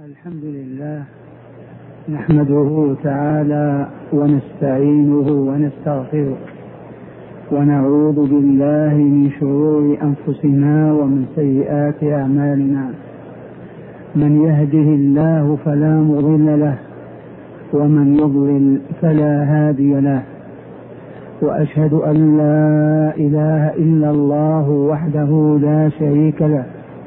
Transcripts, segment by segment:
الحمد لله نحمده تعالى ونستعينه ونستغفره ونعوذ بالله من شرور أنفسنا ومن سيئات أعمالنا. من يهده الله فلا مضل له ومن يضلل فلا هادي له، وأشهد أن لا إله إلا الله وحده لا شريك له،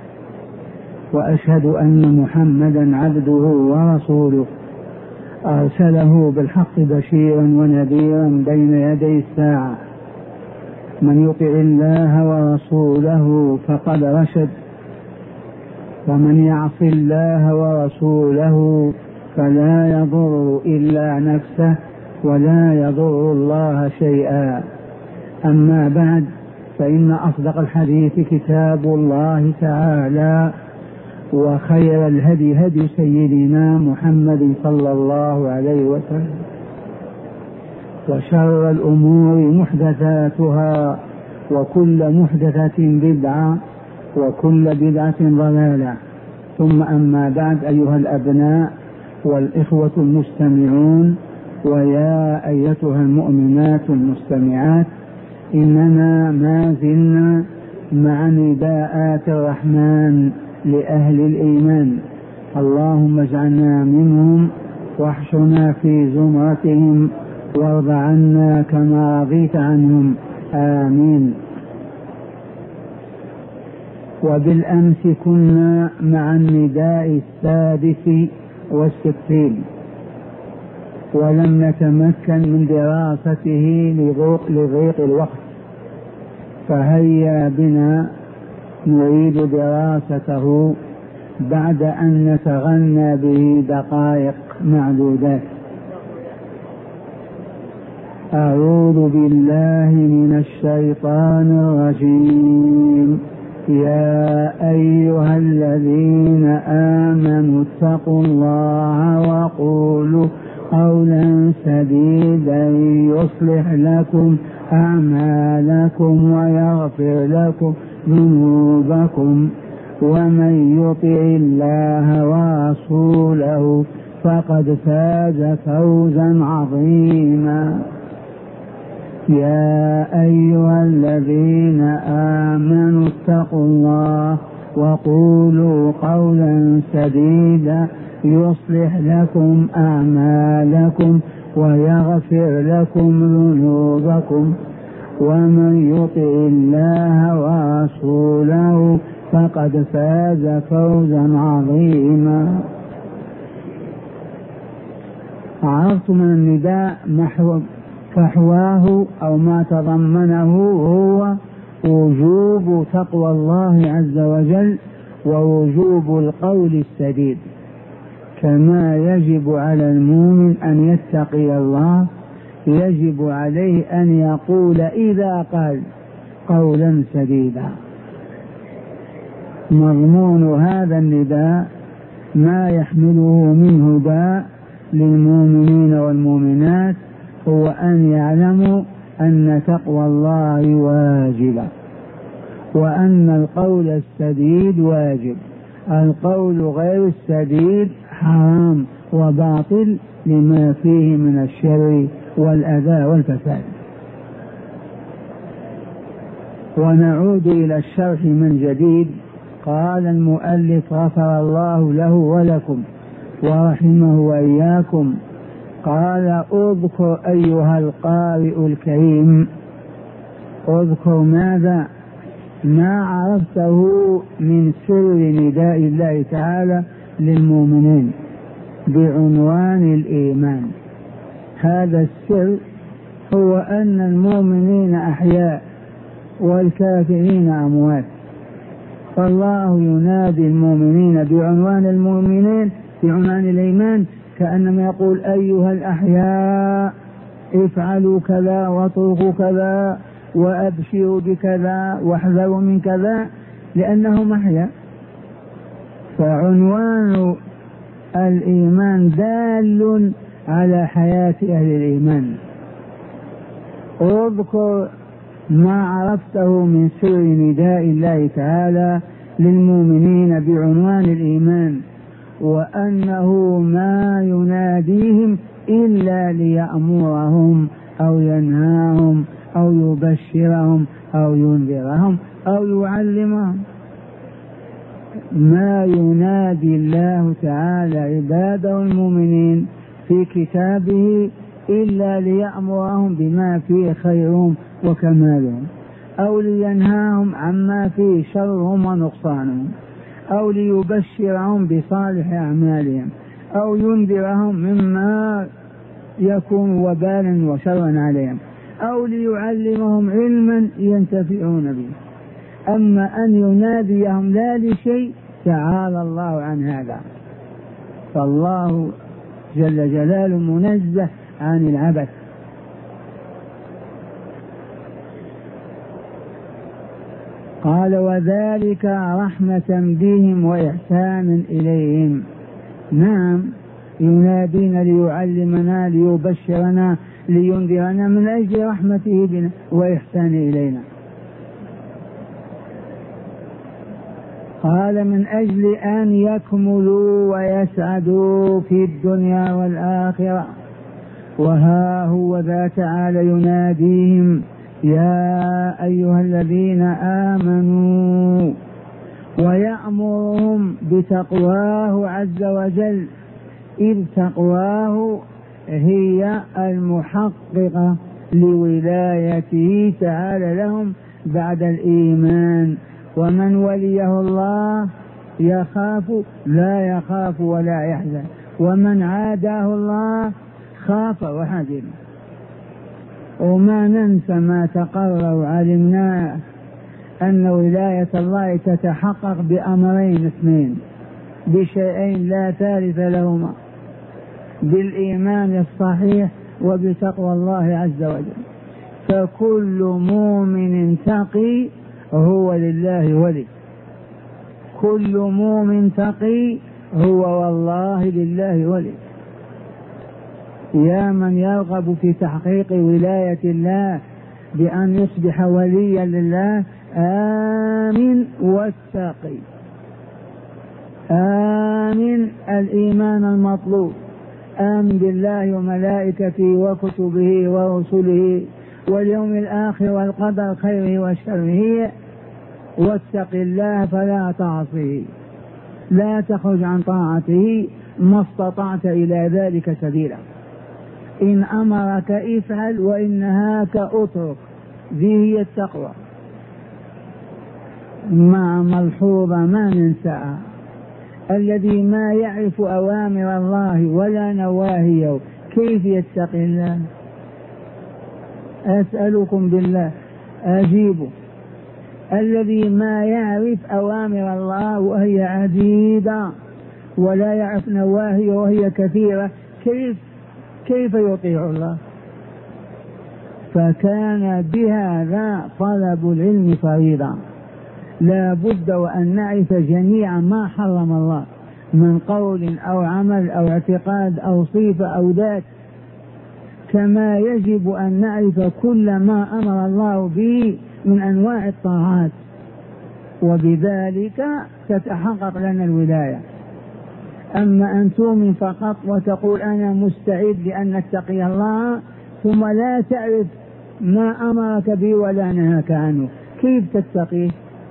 وأشهد أن محمدا عبده ورسوله أرسله بالحق بشيرا ونذيرا بين يدي الساعة. من يطع الله ورسوله فقد رشد، ومن يعص الله ورسوله فلا يضر إلا نفسه ولا يضر الله شيئا. أما بعد، فإن أصدق الحديث كتاب الله تعالى، وخير الهدي هدي سيدنا محمد صلى الله عليه وسلم، وشر الأمور محدثاتها، وكل محدثة بدعة، وكل بدعة ضلالة. ثم أما بعد، أيها الأبناء والإخوة المستمعون، ويا أيتها المؤمنات المستمعات، إننا ما زلنا مع نداءات الرحمن لأهل الإيمان. اللهم اجعلنا منهم واحشرنا في زمرتهم وارض عنا كما رضيت عنهم، آمين. وبالأمس كنا مع النداء السادس والستين، ولم نتمكن من دراسته لضيق الوقت، فهيا بنا نريد دراسته بعد أن نتغنى به دقائق معدودات. أعوذ بالله من الشيطان الرجيم. يا أيها الذين آمنوا اتقوا الله وقولوا قولا سديدا يصلح لكم أعمالكم ويغفر لكم ذنوبكم، ومن يطع الله ورسوله فقد فاز فوزا عظيما. يا أيها الذين آمنوا اتقوا الله وقولوا قولا سديدا يصلح لكم أعمالكم ويغفر لكم ذنوبكم، ومن يطع الله ورسوله فقد فاز فوزا عظيما. عرفتم من النداء فحواه أو ما تضمنه هو وجوب تقوى الله عز وجل، ووجوب القول السديد، كما يجب على المؤمن أن يتقي الله، يجب عليه أن يقول إذا قال قولا سديدا. مضمون هذا النداء ما يحمله من هدى للمؤمنين والمؤمنات هو أن يعلموا أن تقوى الله واجبة، وأن القول السديد واجب. القول غير السديد حرام وباطل لما فيه من الشر والأذى والفساد. ونعود إلى الشرح من جديد. قال المؤلف غفر الله له ولكم ورحمه وإياكم، قال: اذكر أيها القارئ الكريم، اذكر ماذا؟ ما عرفته من سر نداء الله تعالى للمؤمنين بعنوان الإيمان. هذا السر هو أن المؤمنين أحياء والكافرين أموات، فالله ينادي المؤمنين بعنوان المؤمنين بعنوان الإيمان، كأنما يقول: أيها الأحياء افعلوا كذا واتركوا كذا وأبشروا بكذا واحذروا من كذا، لأنهم أحياء. فعنوان الإيمان دال على حياة أهل الإيمان. اذكر ما عرفته من سر نداء الله تعالى للمؤمنين بعنوان الإيمان، وأنه ما يناديهم إلا ليأمرهم أو ينهاهم أو يبشرهم أو ينذرهم أو يعلمهم. ما ينادي الله تعالى عباده المؤمنين في كتابه إلا ليأمرهم بما فيه خيرهم وكمالهم، أو لينهاهم عما فيه شرهم ونقصانهم، أو ليبشرهم بصالح أعمالهم، أو ينذرهم مما يكون وبالا وشرا عليهم، أو ليعلمهم علما ينتفعون به. أما أن يناديهم لا لشيء تعالى الله عن هذا، فالله جل جلاله منزه عن العبث. قال وذلك رحمة بهم وإحسانا إليهم. نعم ينادينا ليعلمنا ليبشرنا لينذرنا من أجل رحمته بنا وإحسان إلينا. قال من أجل أن يكملوا ويسعدوا في الدنيا والآخرة. وها هو ذا تعالى يناديهم يا أيها الذين آمنوا ويأمرهم بتقواه عز وجل، إذ تقواه هي المحققة لولايته تعالى لهم بعد الإيمان. ومن وليه الله يخاف لا يخاف ولا يحزن، ومن عاداه الله خاف وحزن. وما ننسى ما تقرر وعلمناه أن ولاية الله تتحقق بأمرين اثنين، بشيئين لا ثالث لهما، بالإيمان الصحيح وبتقوى الله عز وجل. فكل مؤمن تقي هو لله ولي، كل مؤمن تقي هو والله لله ولي. يا من يرغب في تحقيق ولاية الله بأن يصبح وليا لله، آمن واتقي، آمن الإيمان المطلوب، آمن بالله وملائكته وكتبه ورسله واليوم الآخر والقدر خيره وشره، واتق الله فلا تعصيه، لا تخرج عن طاعته ما استطعت إلى ذلك سبيلا. إن أمرك افعل وإن نهاك اترك، ذي هي التقوى. مع ملحوظة ما ننساها، الذي ما يعرف أوامر الله ولا نواهيه كيف يتقي الله؟ أسألكم بالله أجيبوا. الذي ما يعرف أوامر الله وهي عديدة ولا يعرف نواهيه وهي كثيرة كيف يطيع الله؟ فكان بهذا طلب العلم فريضة، لا بد وأن نعرف جميع ما حرم الله من قول أو عمل أو اعتقاد أو صفة أو ذات، كما يجب أن نعرف كل ما أمر الله به من أنواع الطاعات، وبذلك تتحقق لنا الولاية. أما أن تؤمن فقط وتقول أنا مستعد لأن نتقي الله ثم لا تعرف ما أمرك به ولا نهاك عنه، كيف تتقيه؟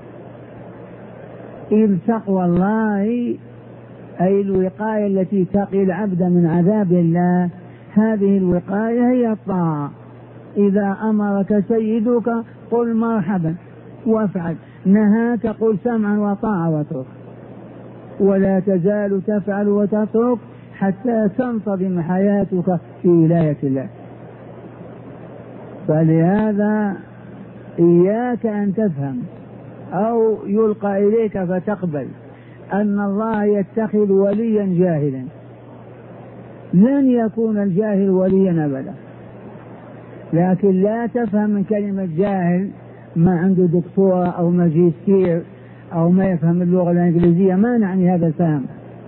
إذ تقوى الله أي الوقاية التي تقي العبد من عذاب الله، هذه الوقاية هي الطاعة. إذا أمرك سيدك قل مرحبا وافعل، نهاك قل سمعا وطاعة واترك، ولا تزال تفعل وتترك حتى تنتظم حياتك في ولاية الله. فلهذا إياك أن تفهم أو يلقى إليك فتقبل أن الله يتخذ وليا جاهلا. لن يكون الجاهل وليا أبدا، لكن لا تفهم من كلمة جاهل ما عنده دكتوراه أو ماجستير أو ما يفهم اللغة الإنجليزية، ما نعني هذا الفهم.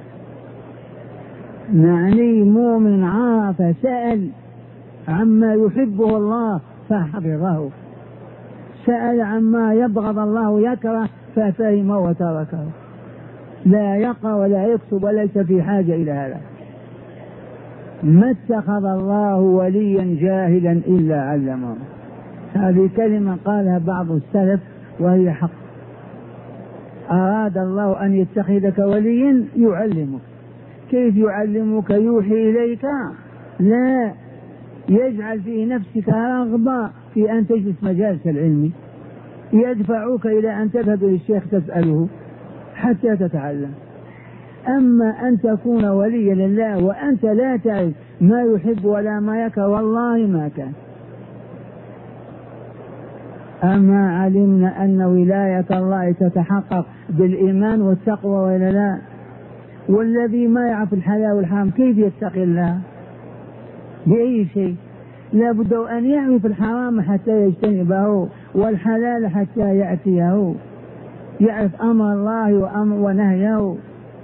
نعني مؤمن عرف سأل عما يحبه الله فحفظه، سأل عما يبغض الله يكره ففهم وتركه. لا يقرأ ولا يكتب وليس في حاجة إلى هذا. ما اتخذ الله وليا جاهلا إلا علمه. هذه كلمة قالها بعض السلف وهي حق. أراد الله أن يتخذك وليا يعلمك. كيف يعلمك؟ يوحي إليك؟ لا، يجعل في نفسك رغبة في أن تجلس مجالس العلم، يدفعك إلى أن تذهب إلى الشيخ تسأله حتى تتعلم. أما أن تكون وليا لله وأنت لا تعرف ما يحب ولا ما يكره، والله ما كان. أما علمنا أن ولاية الله تتحقق بالإيمان والتقوى ولا لا؟ والذي ما يعرف الحلال والحرام كيف يتقي الله؟ بأي شيء؟ لا بد أن يعرف الحرام حتى يجتنبه والحلال حتى يأتيه، يعرف أمر الله وأمر ونهيه.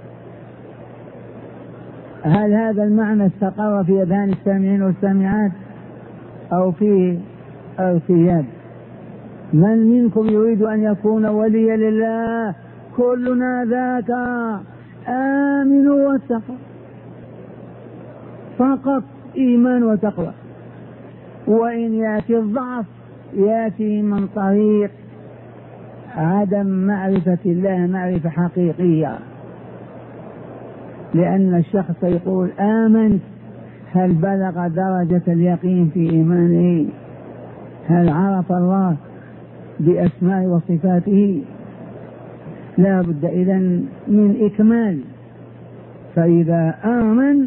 هل هذا المعنى استقر في أذهان السامعين والسامعات أو في ارتياب؟ من منكم يريد أن يكون وليا لله؟ كلنا ذاك. آمنوا واتقوا، فقط إيمان وتقوى. وإن يأتي الضعف يأتي من طريق عدم معرفة الله معرفة حقيقية، لأن الشخص يقول آمنت، هل بلغ درجة اليقين في إيمانه؟ هل عرف الله بأسماء وصفاته؟ لا بد إذن من إكمال. فإذا آمن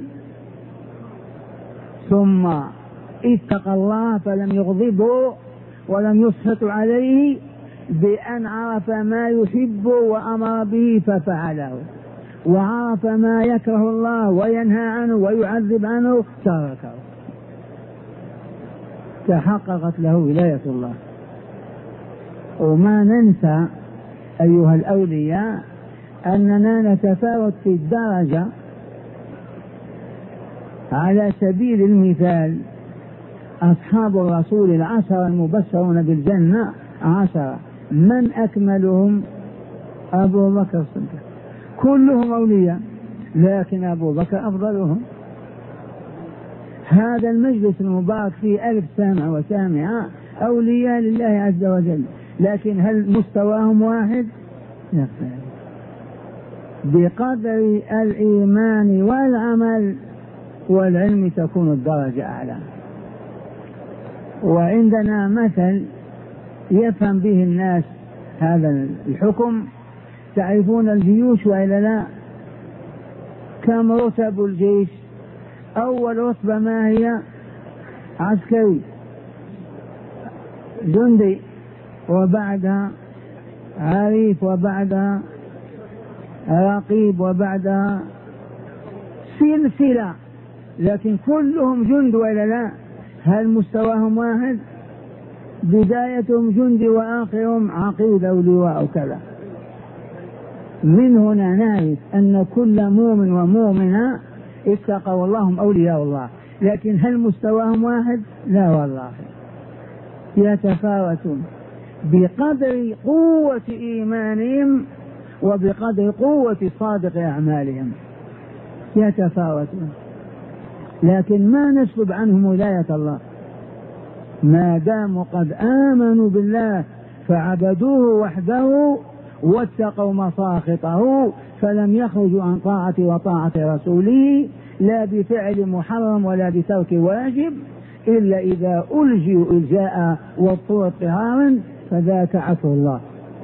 ثم اتقى الله فلم يغضبه ولم يسخط عليه، بأن عرف ما يحب وأمر به ففعله، وعرف ما يكره الله وينهى عنه ويعذب عنه تركه، تحققت له ولاية الله. وما ننسى أيها الأولياء أننا نتفاوت في الدرجة. على سبيل المثال أصحاب الرسول العشرة المبشرون بالجنة 10، من أكملهم؟ أبو بكر الصديق. كلهم أولياء لكن أبو بكر أفضلهم. هذا المجلس المبارك فيه 1000 سامع وسامعة أولياء لله عز وجل، لكن هل مستواهم واحد؟ بقدر الإيمان والعمل والعلم تكون الدرجة أعلى. وعندنا مثل يفهم به الناس هذا الحكم. تعرفون الجيوش وإلا لا؟ كم رتب الجيش؟ أول رتبة ما هي؟ عسكري، جندي، وبعدها عريف، وبعدها رقيب، وبعدها سلسلة، لكن كلهم جند وإلا لا؟ هل مستواهم واحد؟ بدايتهم جندي وآخرهم عقيدة ولواء وكذا. من هنا نعرف أن كل مؤمن ومؤمنة اتقوا الله أولياء الله، لكن هل مستواهم واحد؟ لا والله، يتفاوتون بقدر قوة إيمانهم وبقدر قوة صادق أعمالهم، يتفاوتون. لكن ما نسلب عنهم ولاية الله ما داموا قد آمنوا بالله فعبدوه وحده واتقوا مساخطه، فلم يخرجوا عن طاعة وطاعة رسوله لا بفعل محرم ولا بترك واجب، إلا إذا ألجوا إلجاء واضطروا اضطرارا فذاك عفو الله.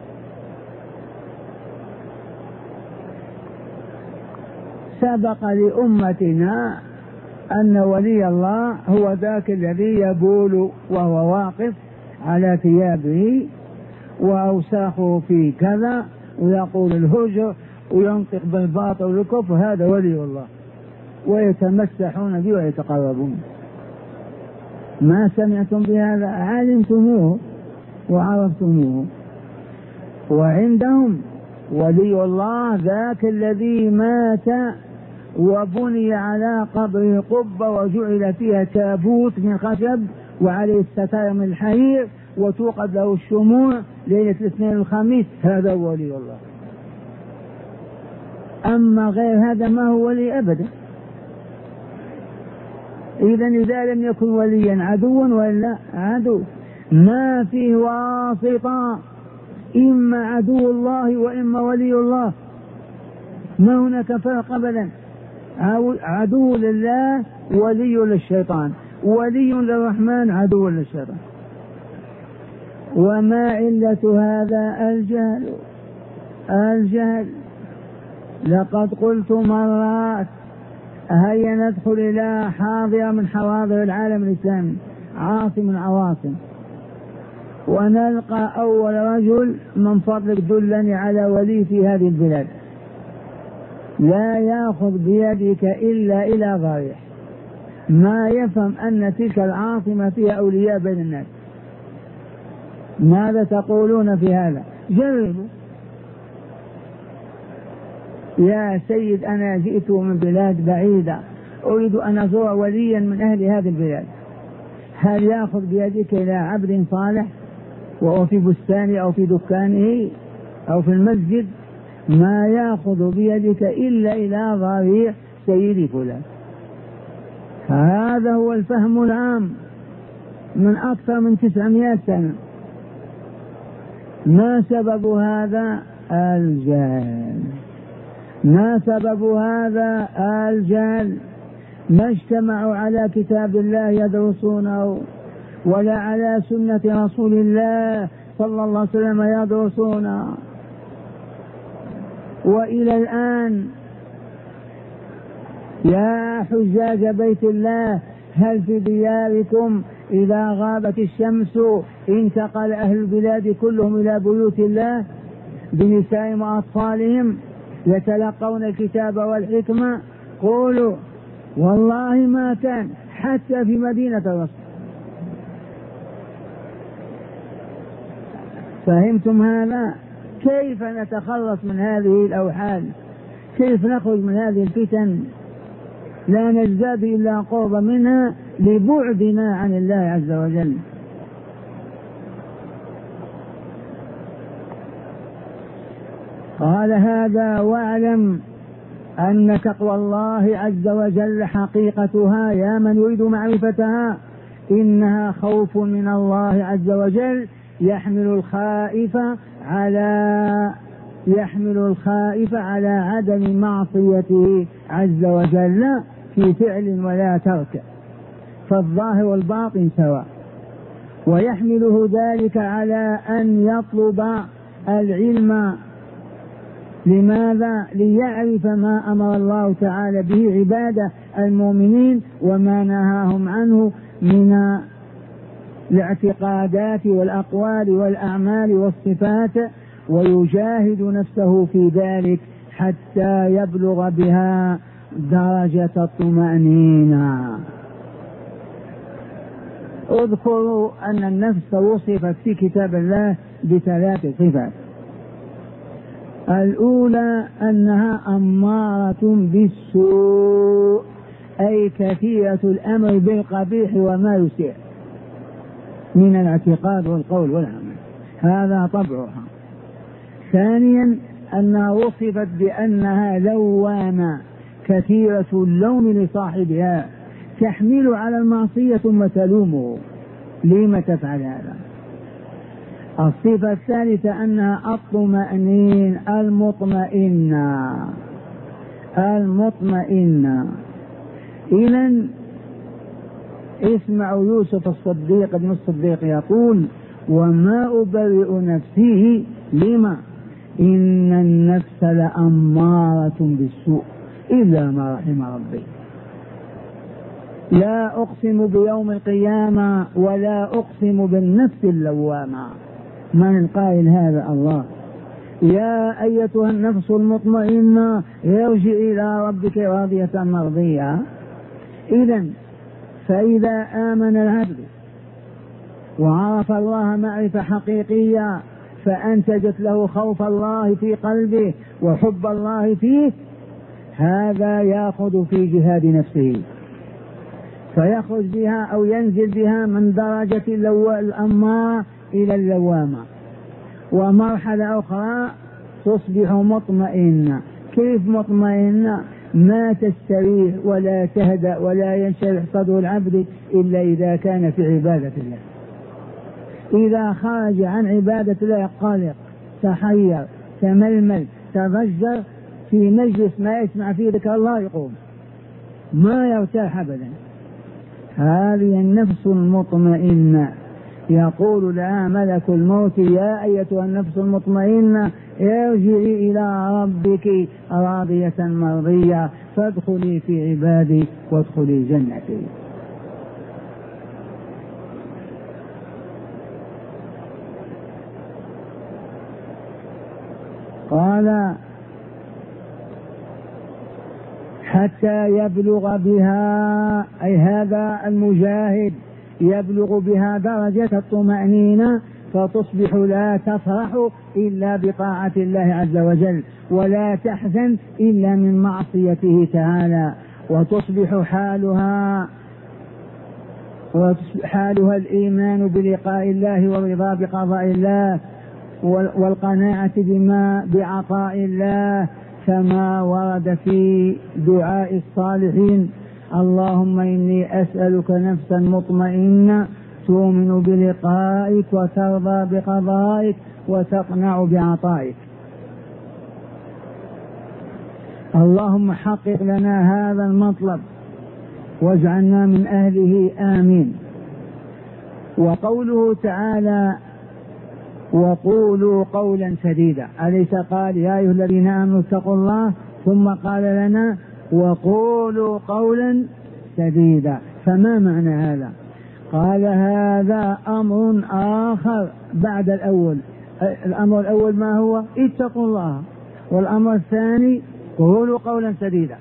سبق لأمتنا أن ولي الله هو ذاك الذي يبول وهو واقف على ثيابه وأوساخه في كذا ويقول الهجر وينطق بالباطل والكفر، هذا ولي الله، ويتمسحون به ويتقربون. ما سمعتم بهذا؟ علمتموه وعرفتموه. وعندهم ولي الله ذاك الذي مات وبني على قبر قبة وجعل فيها تابوت من خشب وعليه الستار من الحرير وتوقد له الشموع ليلة الاثنين والخميس، هذا ولي الله. أما غير هذا ما هو ولي أبدا. إذا لم يكن وليا عدوا ولا عدو، ما فيه واسطة، إما عدو الله وإما ولي الله، ما هناك فرق أبدا. عدو لله ولي للشيطان، ولي للرحمن عدو للشيطان. وما علة هذا؟ الجهل. لقد قلت مرات هيا ندخل إلى حاضرة من حواضر العالم الإسلامي، عاصم من عواصم، ونلقى أول رجل من فضلك دلني على ولي في هذه البلاد لا يأخذ بيدك إلا إلى ضريح، ما يفهم أن تلك العاصمة فيها أولياء بين الناس. ماذا تقولون في هذا؟ جربوا. يا سيد أنا جئت من بلاد بعيدة أريد أن أزور وليا من أهل هذه البلاد، هل يأخذ بيدك إلى عبد صالح وهو في بستانه أو في دكانه أو في المسجد؟ ما يأخذ بيدك إلا إلى ضريح سيدي فلان. هذا هو الفهم العام من أكثر من 900 سنة. ما سبب هذا؟ الجهل. ما سبب هذا؟ الجهل. ما اجتمعوا على كتاب الله يدرسونه ولا على سنة رسول الله صلى الله عليه وسلم يدرسونه. وإلى الآن يا حجاج بيت الله، هل في دياركم إذا غابت الشمس انتقل أهل البلاد كلهم إلى بيوت الله بنسائهم وأطفالهم يتلقون الكتاب والحكمة؟ قولوا والله ما كان حتى في مدينة الرسول. فهمتم هذا؟ كيف نتخلص من هذه الأوحال؟ كيف نخرج من هذه الفتن؟ لا نزداد إلا قرب منها لبعدنا عن الله عز وجل. قال هذا واعلم أن تقوى الله عز وجل حقيقتها يا من يريد معرفتها إنها خوف من الله عز وجل يحمل الخائف على عدم معصيته عز وجل في فعل ولا ترك، فالظاهر والباطن سواء، ويحمله ذلك على أن يطلب العلم. لماذا؟ ليعرف ما أمر الله تعالى به عباده المؤمنين وما نهاهم عنه من الاعتقادات والأقوال والأعمال والصفات، ويجاهد نفسه في ذلك حتى يبلغ بها درجة الطمأنينة. اذكروا أن النفس وصفت في كتاب الله ب3 صفات. الأولى أنها أمارة بالسوء، أي كثيرة الأمر بالقبيح وما يسيء من الاعتقاد والقول والعمل، هذا طبعها. ثانيا أنها وصفت بأنها لوامة كثيرة اللوم لصاحبها، تحمل على المعصية ثم تلومه لما تفعل هذا. الصفة الثالثة أنها الطمأنين المطمئنة. إذن اسمعوا يوسف الصديق ابن الصديق يقول وما أبرئ نفسي لما إن النفس لأمارة بالسوء إلا ما رحم ربي. لا أقسم بيوم القيامة ولا أقسم بالنفس اللوامة. من القائل هذا؟ الله. يا أيتها النفس المطمئنة ارجع إلى ربك راضية مرضية. إذن فإذا آمن العبد وعرف الله معرفة حقيقية فأنتجت له خوف الله في قلبه وحب الله فيه، هذا يأخذ في جهاد نفسه فيخرج بها أو ينزل بها من درجة الأمارة إلى اللوامة، ومرحلة أخرى تصبح مطمئنة كيف مطمئنة؟ ما تستريح ولا تهدأ ولا ينشرح صدر العبد إلا إذا كان في عبادة الله. إذا خرج عن عبادة الله قلق، تحير، تململ، تضجر، في مجلس ما يسمع فيه ذكر الله يقوم، ما يرتاح أبدا. هذه النفس المطمئنة يقول لها ملك الموت: يا أيتها النفس المطمئنة ارجعي إلى ربك راضية مرضية فادخلي في عبادي وادخلي جنتي. قال: حتى يبلغ بها، أي هذا المجاهد يبلغ بها درجة الطمأنينة، فتصبح لا تفرح إلا بطاعة الله عز وجل، ولا تحزن إلا من معصيته تعالى، وتصبح حالها الإيمان بلقاء الله والرضا بقضاء الله والقناعة بعطاء الله، كما ورد في دعاء الصالحين: اللهم إني أسألك نفسا مطمئنة تؤمن بلقائك وترضى بقضائك وتقنع بعطائك. اللهم حقق لنا هذا المطلب واجعلنا من أهله، آمين. وقوله تعالى: وقولوا قولا سديدا، أليس قال: يا أيها الذين آمنوا اتقوا الله، ثم قال لنا: وقولوا قولا سديدا. فما معنى هذا؟ قال: هذا أمر آخر بعد الأول. الأمر الأول ما هو؟ اتقوا الله، والأمر الثاني قولوا قولا سديدا.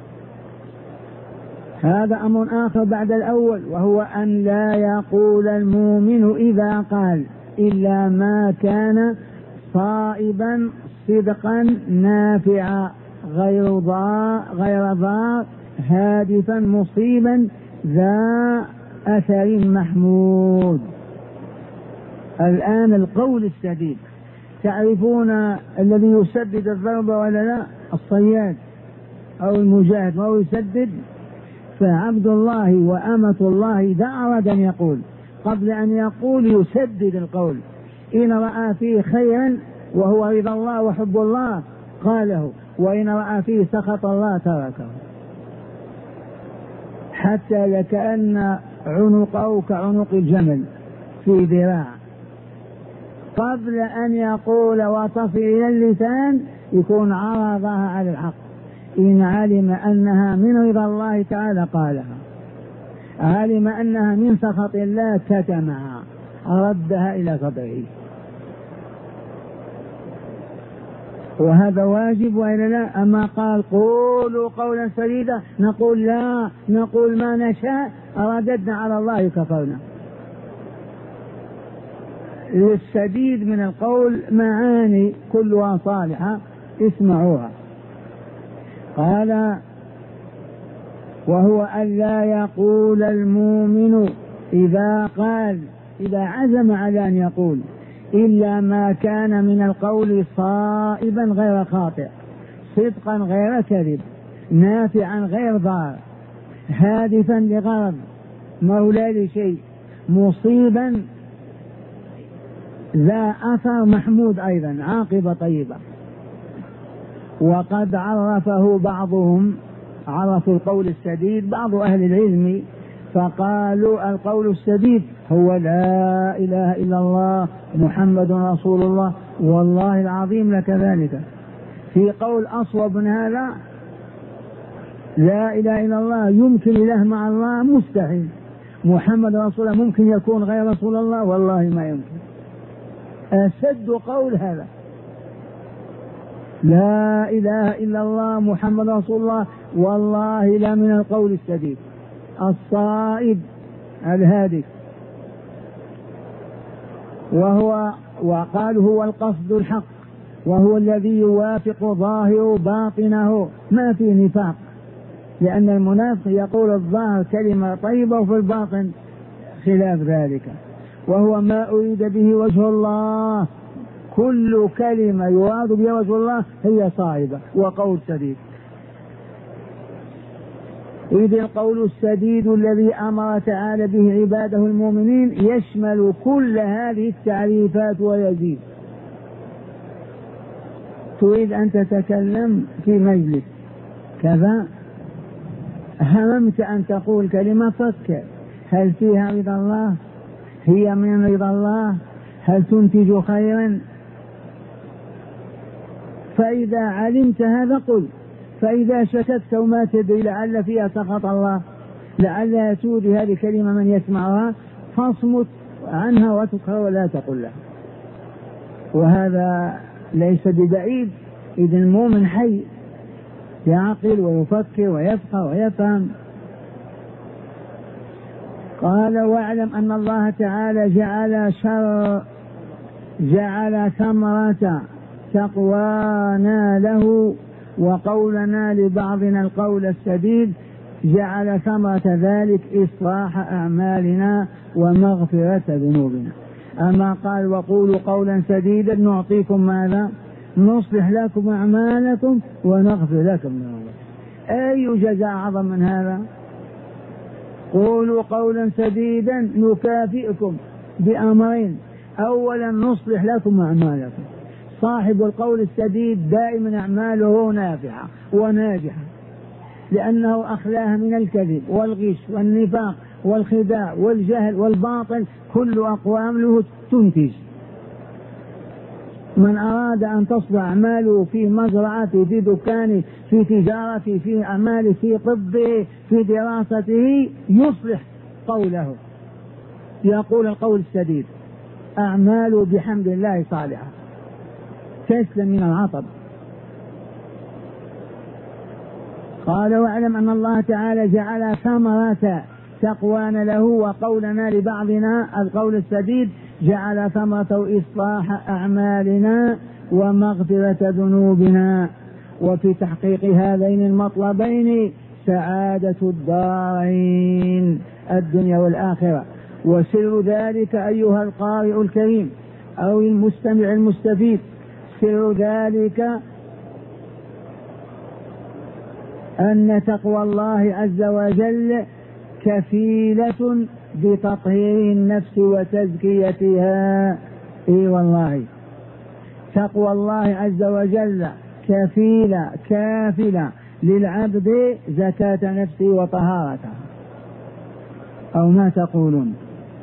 هذا أمر آخر بعد الأول، وهو أن لا يقول المؤمن إذا قال إلا ما كان صائبا صدقا نافعا غير ضار هادفا مصيبا ذا أثر محمود. الآن القول السديد، تعرفون الذي يسدد الضرب ولا لا؟ الصياد أو المجاهد وهو يسدد. فعبد الله وأمة الله إذا أراد أن يقول قبل أن يقول يسدد القول، إن رأى فيه خيرا وهو رضا الله وحب الله قاله، وإن رأى فيه سخط الله تركه، حتى لكأن عنقه كعنق الجمل في ذراع. قبل أن يقول وتصل إلى اللسان يكون عرضها على الحق. إن علم أنها من رضا الله تعالى قالها، علم أنها من سخط الله كتمها، ردها إلى صدره. وهذا واجب وإلا لا؟ أما قال قولوا قولا سديدا نقول لا، نقول ما نشاء، رددنا على الله كفرنا. للسديد من القول معاني كلها صالحة، اسمعوها. قال: وهو أن لا يقول المؤمن إذا قال، إذا عزم على أن يقول، إلا ما كان من القول صائبا غير خاطئ، صدقا غير كذب، نافعا غير ضار، هادفا لغرض، مولى لشيء، مصيبا ذا أثر محمود، أيضا عاقبة طيبة. وقد عرفه بعضهم، عرفوا القول السديد بعض أهل العلم فقالوا القول السديد هو لا إله إلا الله محمد رسول الله، والله العظيم لكذلك. في قول أصوب من هذا: لا إله إلا الله يمكن إله مع الله مستحيل، محمد رسول الله ممكن يكون غير رسول الله، والله ما يمكن. أسد قول هذا: لا إله إلا الله محمد رسول الله، والله لا من القول السديد الصائب الهادف. وقال هو القصد الحق، وهو الذي يوافق ظاهر باطنه، ما في نفاق، لأن المنافق يقول الظاهر كلمة طيبة وفي الباطن خلاف ذلك. وهو ما أريد به وجه الله، كل كلمة يراد بها وجه الله هي صائبة وقول سديد. إذ القول السديد الذي أمر تعالى به عباده المؤمنين يشمل كل هذه التعريفات ويزيد. تريد أن تتكلم في مجلس كذا، هممت أن تقول كلمة، فكر هل فيها رضا الله؟ هي من رضا الله؟ هل تنتج خيرا؟ فإذا علمت هذا قل. فإذا شككت وما تدري لعل فيها سخط الله، لعلها تؤذي هذه الكلمة من يسمعها، فاصمت عنها وتكره ولا تقل لها. وهذا ليس ببعيد، إذ المؤمن حي يعقل ويفكر ويفقه ويفهم. قال واعلم أن الله تعالى جعل ثمرة تقوانا له وقولنا لبعضنا القول السديد، جعل ثمرة ذلك إصلاح أعمالنا ومغفرة ذنوبنا. أما قال وقولوا قولا سديدا نعطيكم ماذا؟ نصلح لكم أعمالكم ونغفر لكم ذنوبكم. أي جزاء أعظم من هذا؟ قولوا قولا سديدا نكافئكم بأمرين، أولا نصلح لكم أعمالكم. صاحب القول السديد دائما أعماله نافعة وناجحة، لأنه أخلاها من الكذب والغش والنفاق والخداع والجهل والباطل، كل أقوام له تنتج. من أراد أن تصلح أعماله في مزرعته، في دكانه، في تجارته، في أعماله، في طبه، في دراسته، يصلح قوله، يقول القول السديد، أعماله بحمد الله صالحة، تسلم من العطب. قال واعلم أن الله تعالى جعل ثمرة تقوانا له وقولنا لبعضنا القول السديد، جعل ثمرة إصلاح أعمالنا ومغفرة ذنوبنا. وفي تحقيق هذين المطلبين سعادة الدارين الدنيا والآخرة. وسر ذلك أيها القارئ الكريم أو المستمع المستفيد، سر ذلك أن تقوى الله عز وجل كفيلة بتطهير النفس وتزكيتها. اي والله تقوى الله عز وجل كافلة للعبد زكاة نفسه وطهارتها، أو ما تقولون؟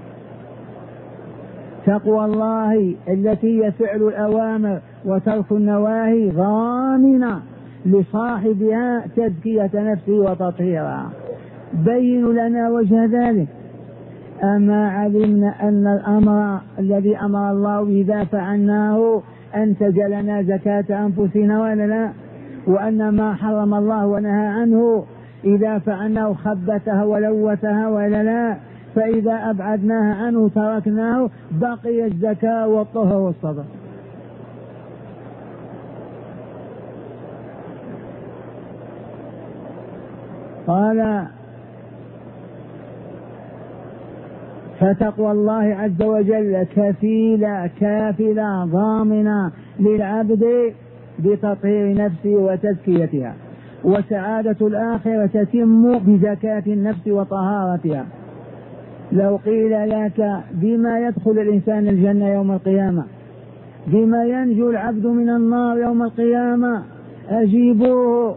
تقوى الله التي هي فعل الأوامر وترك النواهي ضامنة لصاحبها تزكية نفسه وتطهيرها. بين لنا وجه ذلك. أما علمنا أن الأمر الذي أمر الله إذا فعلناه أنتج لنا زكاة أنفسنا ولا لا؟ وأن ما حرم الله ونهى عنه إذا فعلناه خبثها ولوثها ولا لا؟ فإذا أبعدناها عنه تركناه بقي الزكاة والطهر والصبر. قال فتقوى الله عز وجل كافلة ضامنة للعبد بتطهير نفسه وتزكيتها. وسعادة الآخرة تتم بزكاة النفس وطهارتها. لو قيل لك بما يدخل الإنسان الجنة يوم القيامة، بما ينجو العبد من النار يوم القيامة، أجيبوه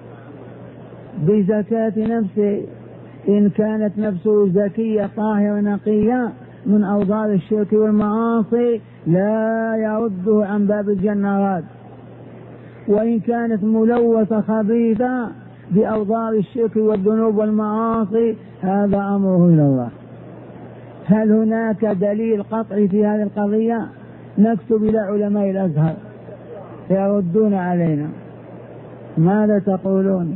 بزكاة نفسه. إن كانت نفسه زكية طاهرة نقية من أوضار الشرك والمعاصي لا يرده عن باب الجنة راد، وإن كانت ملوثة خبيثة بأوضار الشرك والذنوب والمعاصي هذا أمره إلى الله. هل هناك دليل قطعي في هذه القضية؟ نكتب إلى علماء الأزهر يردون علينا. ماذا تقولون؟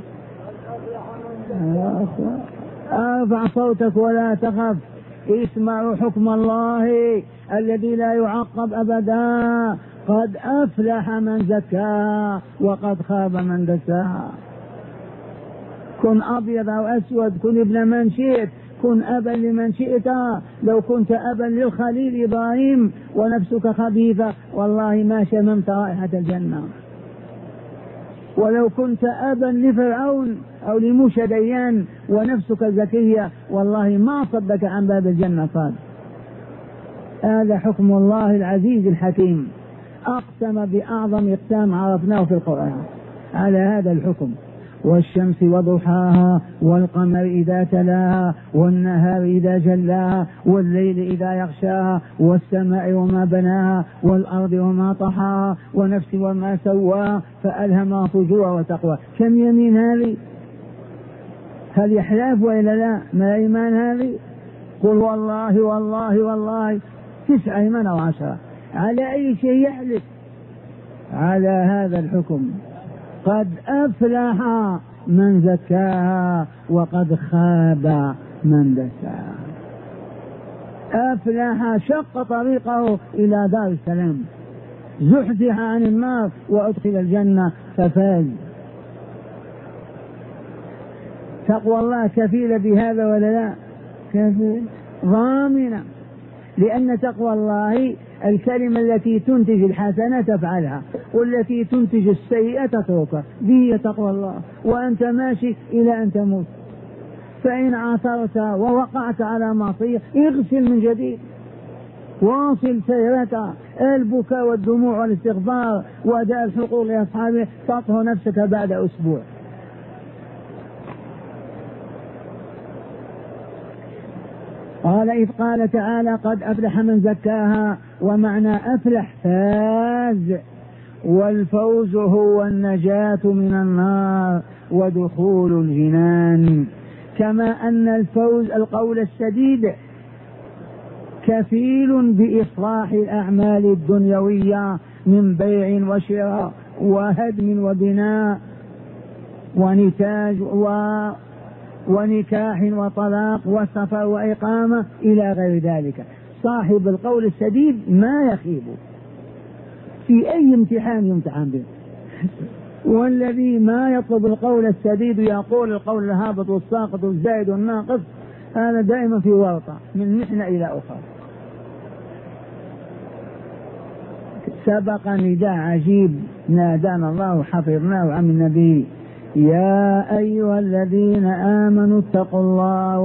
ارفع صوتك ولا تخف، اسمعوا حكم الله الذي لا يعقب أبدا. قد أفلح من زكاها وقد خاب من دساها. كن أبيض أو أسود، كن ابن من شئت، كن أبا لمن شئت. لو كنت أبا للخليل إبراهيم ونفسك خبيثة والله ما شممت رائحة الجنة. ولو كنت أبا لفرعون أو لموشى ديان ونفسك زكية والله ما صدك عن باب الجنة صاد. هذا حكم الله العزيز الحكيم، أقسم بأعظم إقسام عرفناه في القرآن على هذا الحكم. والشمس وضحاها والقمر إذا تلاها والنهار إذا جلاها والليل إذا يغشاها والسماء وما بناها والأرض وما طحاها ونفس وما سواها فألهمها فجورها وتقوى. كم يمين هذه؟ هل يحلاف وإلا لا؟ ما إيمان هذه؟ قل والله والله والله 9 أيمان أو 10. على أي شيء يحلف؟ على هذا الحكم. قد أفلح من زكاها وقد خاب من دساها. أفلح شق طريقه إلى دار السلام، زحزح عن النار وأدخل الجنة ففاز. تقوى الله كفيلة بهذا ولا لا؟ كفيلة ضامنة، لأن تقوى الله الكلمة التي تنتج الحسنة تفعلها والتي تنتج السيئة تتركها. دي تقوى الله. وأنت ماشي إلى أن تموت، فإن عثرت ووقعت على معصية اغسل من جديد، واصل سيرك. البكاء والدموع والاستغفار وأداء الحقوق لأصحابه تطهر نفسك بعد أسبوع. قال إذ قال تعالى قد أفلح من زكاها، ومعنى أفلح فاز، والفوز هو النجاة من النار ودخول الجنان. كما أن الفوز القول السديد كفيل بإصلاح الأعمال الدنيوية من بيع وشراء وهدم وبناء ونتاج ونكاح وطلاق وسفر وإقامة إلى غير ذلك. صاحب القول السديد ما يخيب في أي امتحان يمتحن به، والذي ما يطلب القول السديد يقول القول الهابط والساقط والزائد والناقص هذا دائما في ورطة من محنة إلى أخرى. سبق نداء عجيب نادانا الله حفظناه عن النبي: يا أيها الذين آمنوا اتقوا الله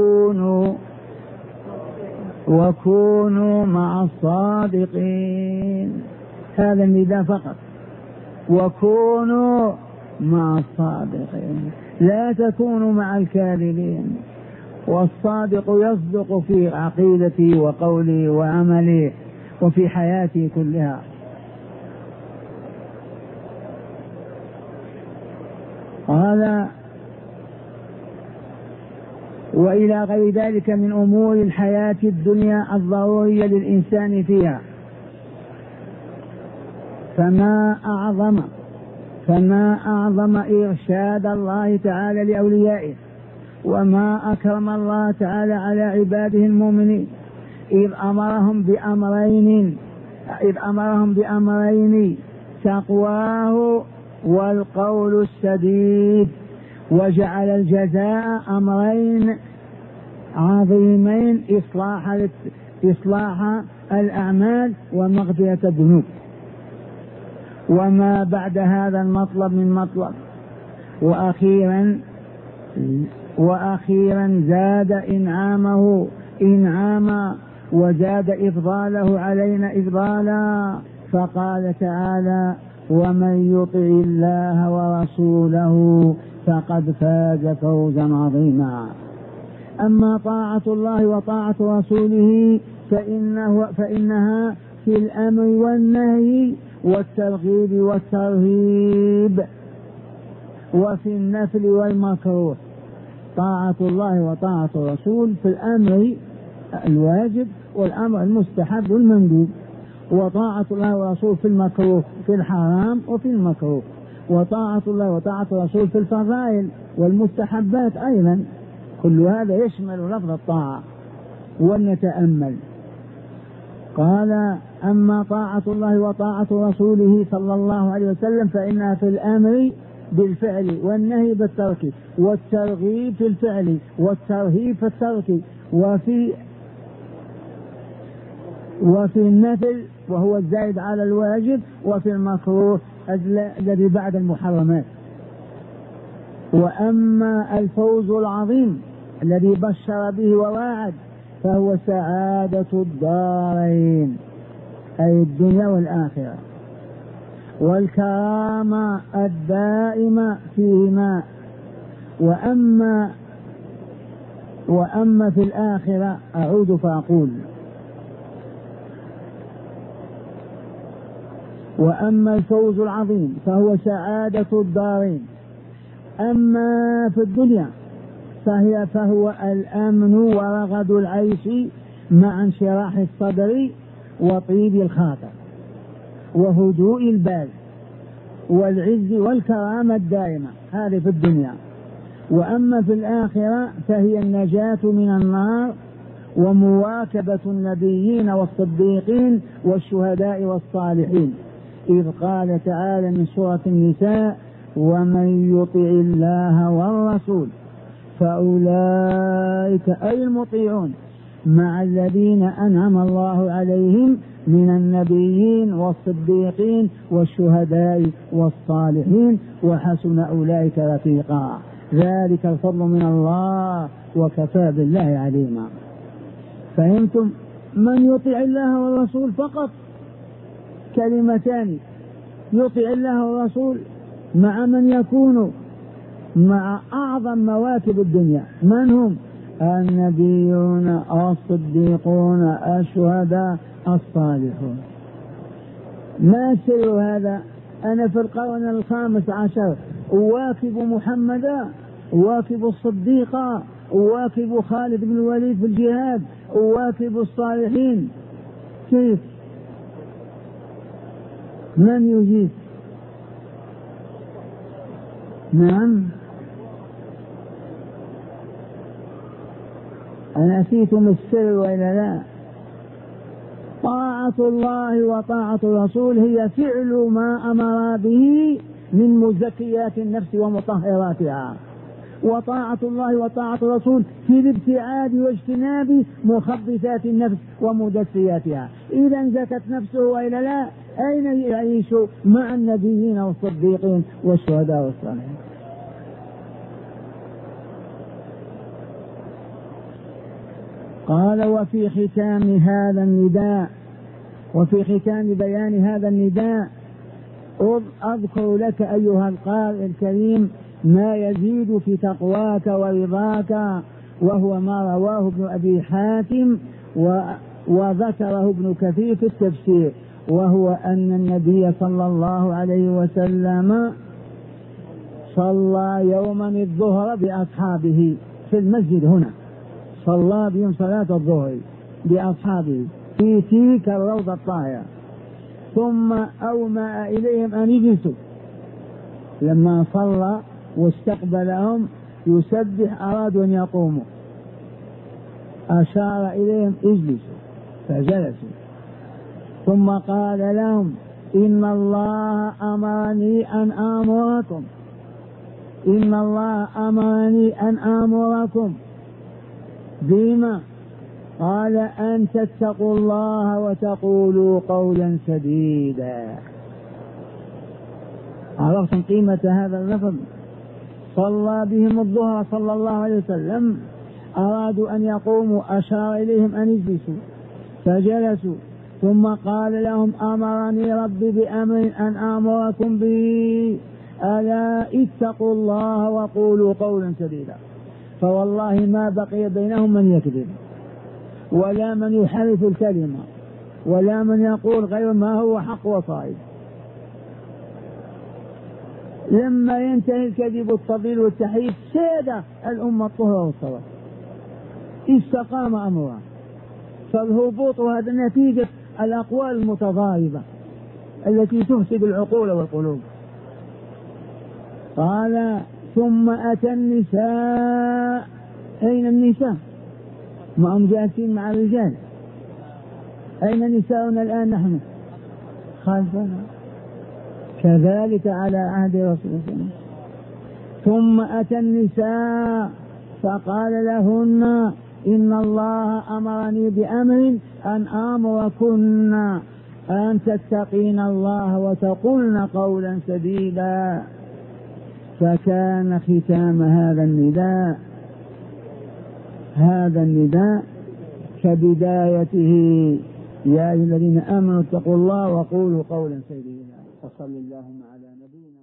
وكونوا مع الصادقين. هذا النداء فقط، وكونوا مع الصادقين، لا تكونوا مع الكاذبين. والصادق يصدق في عقيدته وقوله وعمله وفي حياته كلها. قال: وإلى غير ذلك من أمور الحياة الدنيا الضرورية للإنسان فيها. فما أعظم إرشاد الله تعالى لأوليائه، وما أكرم الله تعالى على عباده المؤمنين إذ أمرهم بأمرين: تقواه والقول السديد، وجعل الجزاء أمرين عظيمين: إصلاح الأعمال ومغفرة الذنوب. وما بعد هذا المطلب من مطلب. وأخيرا زاد إنعامه إنعاما، وزاد إفضاله علينا إفضالا، فقال تعالى: ومن يطع الله ورسوله فقد فاز فوزا عظيما. أما طاعة الله وطاعة رسوله فإنها في الأمر والنهي والترغيب والترهيب وفي النفل والمكروه. طاعة الله وطاعة الرسول في الأمر الواجب والأمر المستحب والمندوب، وطاعة الله ورسوله في المكروه في الحرام وفي المكروه، وطاعة الله وطاعة الرسول في الفضائل والمستحبات أيضا. كل هذا يشمل لفظ الطاعة. ولنتأمل. قال: أما طاعة الله وطاعة رسوله صلى الله عليه وسلم فإنها في الأمر بالفعل والنهي بالترك والترغيب في الفعل والترهيب في الترك وفي النفل وهو الزائد على الواجب وفي المكروه الذي بعد المحرمات. وأما الفوز العظيم الذي بشر به وواعد فهو سعادة الدارين أي الدنيا والآخرة والكرامة الدائمة فيهما. وأما في الآخرة أعود فأقول وأما الفوز العظيم فهو سعادة الدارين. أما في الدنيا فهو الأمن ورغد العيش مع انشراح الصدر وطيب الخاطر وهدوء البال والعز والكرامة الدائمة، هذه في الدنيا. وأما في الآخرة فهي النجاة من النار ومواكبة النبيين والصديقين والشهداء والصالحين، إذ قال تعالى من سورة النساء: ومن يطع الله والرسول فأولئك أي المطيعون مع الذين أنعم الله عليهم من النبيين والصديقين والشهداء والصالحين وحسن أولئك رفيقا، ذلك الفضل من الله وكفى بالله عليما. فهمتم؟ من يطيع الله والرسول فقط، كلمتان: يطيع الله والرسول مع من يكون مع أعظم مواكب الدنيا. من هم؟ النبيون الصديقون الشهداء الصالحون. ما سر هذا؟ أنا في القرن الخامس عشر أواكب محمدا، أواكب الصديق، أواكب خالد بن الوليد في الجهاد، أواكب الصالحين. كيف؟ من يجيب؟ نعم، أنسيتم السر وإلا لا؟ طاعة الله وطاعة الرسول هي فعل ما أمر به من مزكيات النفس ومطهراتها، وطاعة الله وطاعة الرسول في الابتعاد واجتناب مخبثات النفس ومدسياتها. إذا زكت نفسه وإلا لا، أين يعيش؟ مع النبيين والصديقين والشهداء والصالحين. قال: وفي ختام بيان هذا النداء أذكر لك أيها القارئ الكريم ما يزيد في تقواك ورضاك، وهو ما رواه ابن أبي حاتم وذكره ابن كثير في التفسير، وهو أن النبي صلى الله عليه وسلم صلى يوما الظهر بأصحابه في المسجد هنا، صلى بهم صلاة الظهر بأصحابه في تلك الروضة الطاهرة، ثم أومأ إليهم أن يجلسوا. لما صلى واستقبلهم يسبح أرادوا أن يقوموا، أشار إليهم: اجلسوا، فجلسوا. ثم قال لهم: إن الله أمرني أن آمركم بما قال: أن تتقوا الله وتقولوا قولا سديدا. عرفتم قيمة هذا اللفظ؟ صلى بهم الظهر صلى الله عليه وسلم، أرادوا أن يقوموا، أشار إليهم أن يجلسوا فجلسوا، ثم قال لهم: أمرني ربي بأمر أن آمركم به، ألا اتقوا الله وقولوا قولا سديدا. فوالله ما بقي بينهم من يكذب، ولا من يحرف الكلمة، ولا من يقول غير ما هو حق وصائب. لما ينتهي الكذب الطويل والتحريف ساد الأمة الطهر والصلاة، استقام أمرها. فالهبوط هذا نتيجة الأقوال المتضاربة التي تفسد العقول والقلوب. قال: ثم أتى النساء. أين النساء؟ ما هم جالسين مع الرجال. أين نساؤنا الآن؟ نحن خلفنا. كذلك على عهد رسول الله. ثم أتى النساء فقال لهن إن الله أمرني بأمر أن آمركن أن تتقين الله وتقولن قولا سديدا. فكان ختام هذا النداء كبدايته: يا أيها الذين آمنوا اتقوا الله وقولوا قولا سديدا. فصل اللهم على نبينا